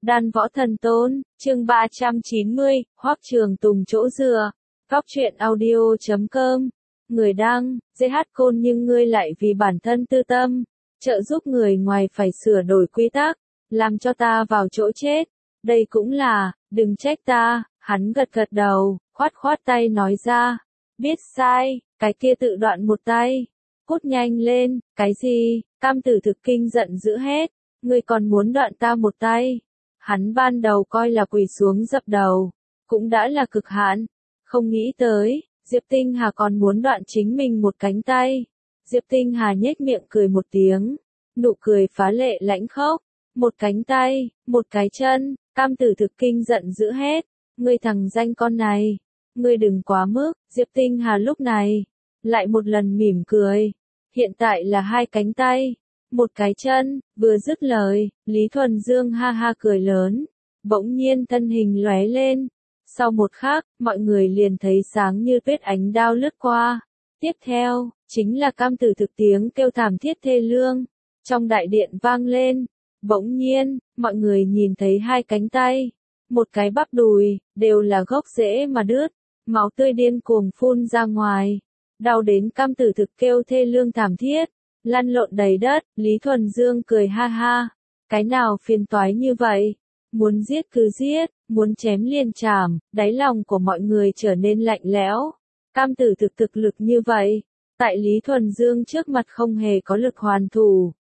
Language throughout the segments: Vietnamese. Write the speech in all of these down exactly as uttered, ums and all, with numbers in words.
Đan Võ Thần Tôn, chương ba trăm chín mươi, Hoắc Trường Tùng chỗ dựa. Góc truyện audio chấm com. Người đăng, giê hát Côn nhưng ngươi lại vì bản thân tư tâm, trợ giúp người ngoài phải sửa đổi quy tắc, làm cho ta vào chỗ chết. Đây cũng là, đừng trách ta, hắn gật gật đầu, khoát khoát tay nói ra. Biết sai, cái kia tự đoạn một tay. Cút nhanh lên, cái gì, Tam Tử Thực Kinh giận dữ hết, ngươi còn muốn đoạn ta một tay. Hắn ban đầu coi là quỳ xuống dập đầu, cũng đã là cực hạn, không nghĩ tới, Diệp Tinh Hà còn muốn đoạn chính mình một cánh tay. Diệp Tinh Hà nhếch miệng cười một tiếng, nụ cười phá lệ lãnh khốc, một cánh tay, một cái chân, Tam Tử Thực Kinh giận dữ hết, ngươi thằng danh con này, ngươi đừng quá mức. Diệp Tinh Hà lúc này, lại một lần mỉm cười, hiện tại là hai cánh tay, một cái chân. Vừa dứt lời, Lý Thuần Dương ha ha cười lớn, bỗng nhiên thân hình lóe lên. Sau một khắc, mọi người liền thấy sáng như tuyết ánh đao lướt qua. Tiếp theo, chính là Tam Tử Thực tiếng kêu thảm thiết thê lương, trong đại điện vang lên. Bỗng nhiên, mọi người nhìn thấy hai cánh tay, một cái bắp đùi, đều là gốc rễ mà đứt, máu tươi điên cuồng phun ra ngoài, đau đến Tam Tử Thực kêu thê lương thảm thiết, lăn lộn đầy đất. Lý Thuần Dương cười ha ha, cái nào phiền toái như vậy, muốn giết cứ giết, muốn chém liền chảm. Đáy lòng của mọi người trở nên lạnh lẽo. Tam Tử Thực thực lực như vậy, tại Lý Thuần Dương trước mặt không hề có lực hoàn thủ.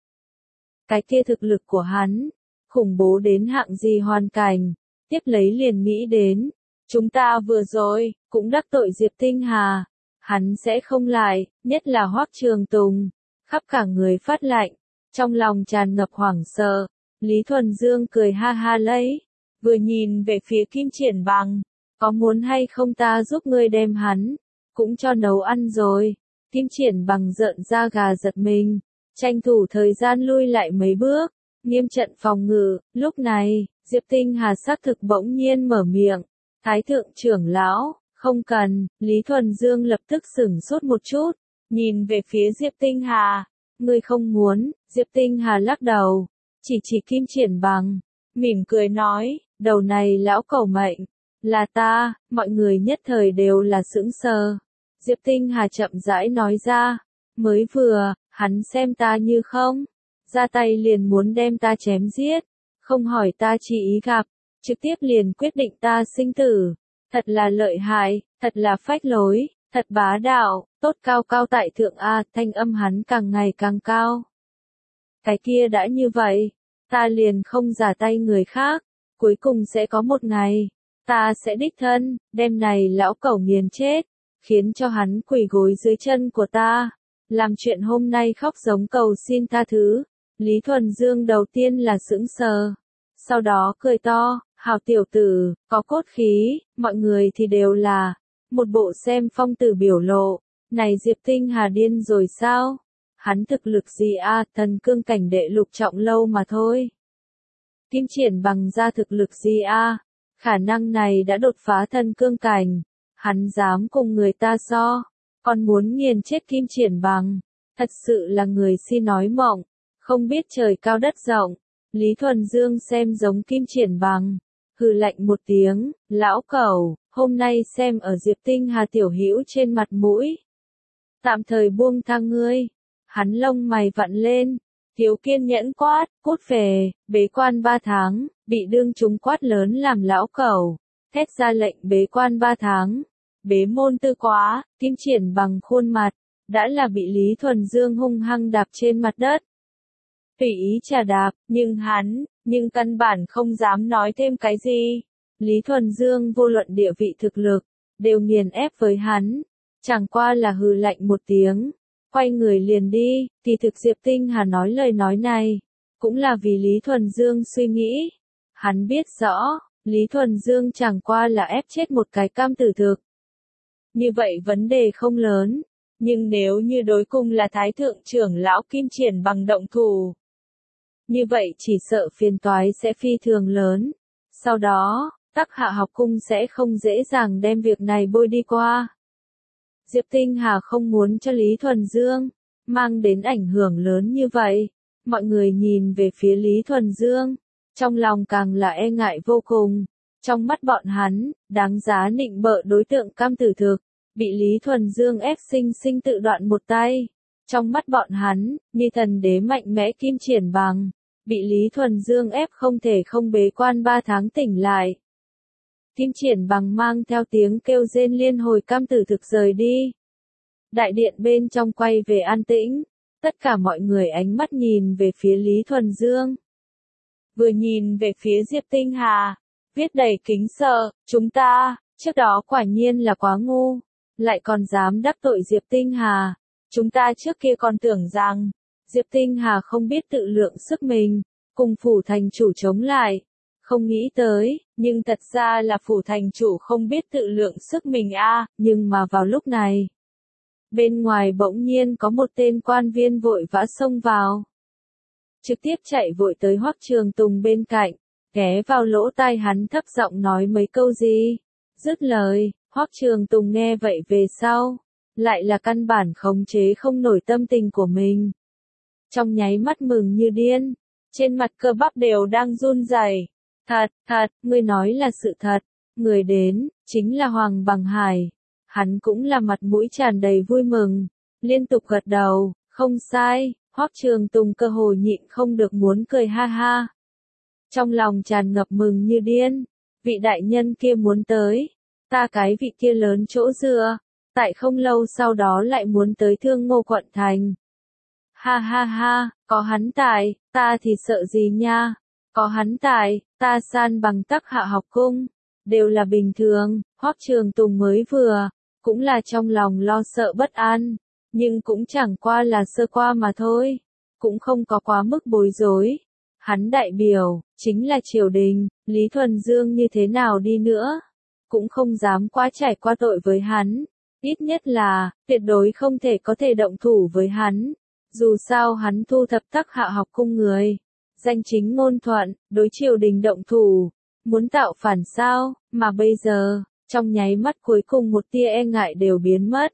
Cái kia thực lực của hắn, khủng bố đến hạng gì hoàn cảnh. Tiếp lấy liền nghĩ đến, chúng ta vừa rồi, cũng đắc tội Diệp Tinh Hà, hắn sẽ không lại, nhất là Hoắc Trường Tùng. Khắp cả người phát lạnh, trong lòng tràn ngập hoảng sợ. Lý Thuần Dương cười ha ha lấy, vừa nhìn về phía Kim Triển Bằng, có muốn hay không ta giúp ngươi đem hắn, cũng cho nấu ăn rồi. Kim Triển Bằng rợn da gà giật mình, tranh thủ thời gian lui lại mấy bước, nghiêm trận phòng ngự. Lúc này, Diệp Tinh Hà xác thực bỗng nhiên mở miệng, Thái thượng trưởng lão, không cần. Lý Thuần Dương lập tức sửng sốt một chút, nhìn về phía Diệp Tinh Hà, ngươi không muốn. Diệp Tinh Hà lắc đầu, chỉ chỉ Kim Triển Bằng, mỉm cười nói, đầu này lão cẩu mệnh, là ta. Mọi người nhất thời đều là sững sờ. Diệp Tinh Hà chậm rãi nói ra, mới vừa, hắn xem ta như không, ra tay liền muốn đem ta chém giết, không hỏi ta chỉ ý gặp, trực tiếp liền quyết định ta sinh tử, thật là lợi hại, thật là phách lối, thật bá đạo, tốt cao cao tại thượng a. Thanh âm hắn càng ngày càng cao. Cái kia đã như vậy, ta liền không giả tay người khác, cuối cùng sẽ có một ngày, ta sẽ đích thân, đem này lão cẩu nghiền chết, khiến cho hắn quỳ gối dưới chân của ta, làm chuyện hôm nay khóc giống cầu xin tha thứ. Lý Thuần Dương đầu tiên là sững sờ, sau đó cười to, hào tiểu tử, có cốt khí. Mọi người thì đều là một bộ xem phong tử biểu lộ, này Diệp Tinh Hà điên rồi sao? Hắn thực lực gì a? À, thần cương cảnh đệ lục trọng lâu mà thôi. Kim Triển Bằng ra thực lực gì a? À? Khả năng này đã đột phá thần cương cảnh, hắn dám cùng người ta so, còn muốn nghiền chết Kim Triển Bằng, thật sự là người si nói mộng, không biết trời cao đất rộng. Lý Thuần Dương xem giống Kim Triển Bằng, hừ lạnh một tiếng, lão cẩu, hôm nay xem ở Diệp Tinh Hà tiểu hữu trên mặt mũi, tạm thời buông tha ngươi. Hắn lông mày vặn lên, thiếu kiên nhẫn quát, cút về. Bế quan ba tháng, bị đương chúng quát lớn làm lão cẩu, thét ra lệnh bế quan ba tháng, bế môn tư quá. Kim Triển Bằng khuôn mặt, đã là bị Lý Thuần Dương hung hăng đạp trên mặt đất, tùy ý trà đạp, nhưng hắn, nhưng căn bản không dám nói thêm cái gì. Lý Thuần Dương vô luận địa vị thực lực, đều nghiền ép với hắn, chẳng qua là hừ lạnh một tiếng, quay người liền đi. Kỳ thực Diệp Tinh Hà nói lời nói này, cũng là vì Lý Thuần Dương suy nghĩ. Hắn biết rõ, Lý Thuần Dương chẳng qua là ép chết một cái Tam Tử Thực. Như vậy vấn đề không lớn, nhưng nếu như đối cung là Thái thượng trưởng lão Kim Triển Bằng động thủ, như vậy chỉ sợ phiền toái sẽ phi thường lớn. Sau đó, Tắc Hạ học cung sẽ không dễ dàng đem việc này bôi đi qua. Diệp Tinh Hà không muốn cho Lý Thuần Dương mang đến ảnh hưởng lớn như vậy. Mọi người nhìn về phía Lý Thuần Dương, trong lòng càng là e ngại vô cùng. Trong mắt bọn hắn, đáng giá nịnh bợ đối tượng cam tử thực, bị Lý Thuần Dương ép sinh sinh tự đoạn một tay. Trong mắt bọn hắn, ni thần đế mạnh mẽ Kim Triển Bằng, bị Lý Thuần Dương ép không thể không bế quan ba tháng tỉnh lại. Kim Triển Bằng mang theo tiếng kêu rên liên hồi cam tử thực rời đi. Đại điện bên trong quay về an tĩnh, tất cả mọi người ánh mắt nhìn về phía Lý Thuần Dương. Vừa nhìn về phía Diệp Tinh Hà, viết đầy kính sợ, chúng ta, trước đó quả nhiên là quá ngu, lại còn dám đắc tội Diệp Tinh Hà. Chúng ta trước kia còn tưởng rằng, Diệp Tinh Hà không biết tự lượng sức mình, cùng phủ thành chủ chống lại. Không nghĩ tới, nhưng thật ra là phủ thành chủ không biết tự lượng sức mình a, à, nhưng mà vào lúc này, bên ngoài bỗng nhiên có một tên quan viên vội vã xông vào. Trực tiếp chạy vội tới Hoắc Trường Tùng bên cạnh, ghé vào lỗ tai hắn thấp giọng nói mấy câu gì. Dứt lời, Hoắc Trường Tùng nghe vậy về sau, lại là căn bản khống chế không nổi tâm tình của mình. Trong nháy mắt mừng như điên, trên mặt cơ bắp đều đang run rẩy. Thật, thật, ngươi nói là sự thật, người đến, chính là Hoàng Bằng Hải. Hắn cũng là mặt mũi tràn đầy vui mừng, liên tục gật đầu, không sai, Hoắc Trường Tùng cơ hồ nhịn không được muốn cười ha ha. Trong lòng tràn ngập mừng như điên, vị đại nhân kia muốn tới, ta cái vị kia lớn chỗ dựa, tại không lâu sau đó lại muốn tới Thương Ngô quận thành. Ha ha ha, có hắn tại, ta thì sợ gì nha, có hắn tại, ta san bằng Tắc Hạ học cung, đều là bình thường. Hoắc Trường Tùng mới vừa, cũng là trong lòng lo sợ bất an, nhưng cũng chẳng qua là sơ qua mà thôi, cũng không có quá mức bối rối. Hắn đại biểu, chính là triều đình, Lý Thuần Dương như thế nào đi nữa, cũng không dám quá trải qua tội với hắn, ít nhất là, tuyệt đối không thể có thể động thủ với hắn. Dù sao hắn thu thập Tắc Hạ học cung người, danh chính ngôn thuận, đối triều đình động thủ, muốn tạo phản sao, mà bây giờ, trong nháy mắt cuối cùng một tia e ngại đều biến mất.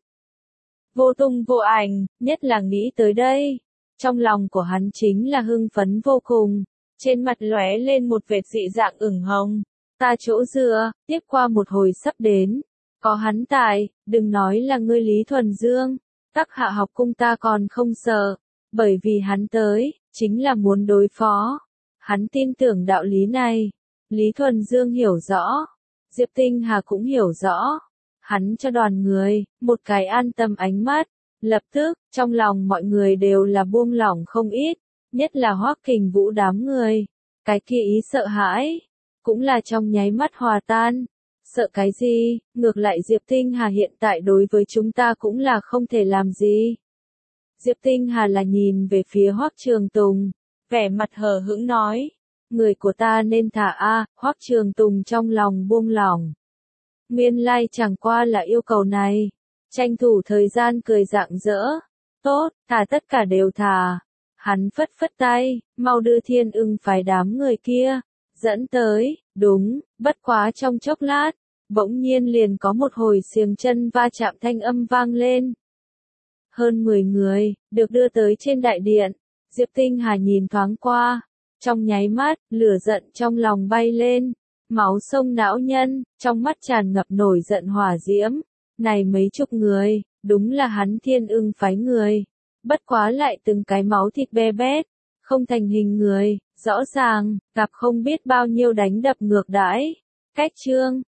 Vô tung vô ảnh, nhất là nghĩ tới đây, trong lòng của hắn chính là hưng phấn vô cùng, trên mặt lóe lên một vệt dị dạng ửng hồng. Ta chỗ dựa, tiếp qua một hồi sắp đến, có hắn tại, đừng nói là ngươi Lý Thuần Dương, Tắc Hạ học cung ta còn không sợ, bởi vì hắn tới, chính là muốn đối phó. Hắn tin tưởng đạo lý này, Lý Thuần Dương hiểu rõ, Diệp Tinh Hà cũng hiểu rõ. Hắn cho đoàn người, một cái an tâm ánh mắt, lập tức, trong lòng mọi người đều là buông lỏng không ít, nhất là Hoắc Kình Vũ đám người, cái kia ý sợ hãi, cũng là trong nháy mắt hòa tan. Sợ cái gì, ngược lại Diệp Tinh Hà hiện tại đối với chúng ta cũng là không thể làm gì. Diệp Tinh Hà là nhìn về phía Hoắc Trường Tùng, vẻ mặt hờ hững nói, người của ta nên thả a. Hoắc Trường Tùng trong lòng buông lỏng. Nguyên lai like chẳng qua là yêu cầu này, tranh thủ thời gian cười rạng rỡ, tốt, thả tất cả đều thả. Hắn phất phất tay, mau đưa Thiên Ưng phái đám người kia, dẫn tới, đúng, bất quá trong chốc lát, bỗng nhiên liền có một hồi xiềng chân va chạm thanh âm vang lên. Hơn mười người, được đưa tới trên đại điện, Diệp Tinh Hà nhìn thoáng qua, trong nháy mắt, lửa giận trong lòng bay lên, máu sông não nhân, trong mắt tràn ngập nổi giận hỏa diễm, này mấy chục người, đúng là hắn Thiên Ưng phái người, bất quá lại từng cái máu thịt be bét, không thành hình người, rõ ràng, gặp không biết bao nhiêu đánh đập ngược đãi. Cách chương,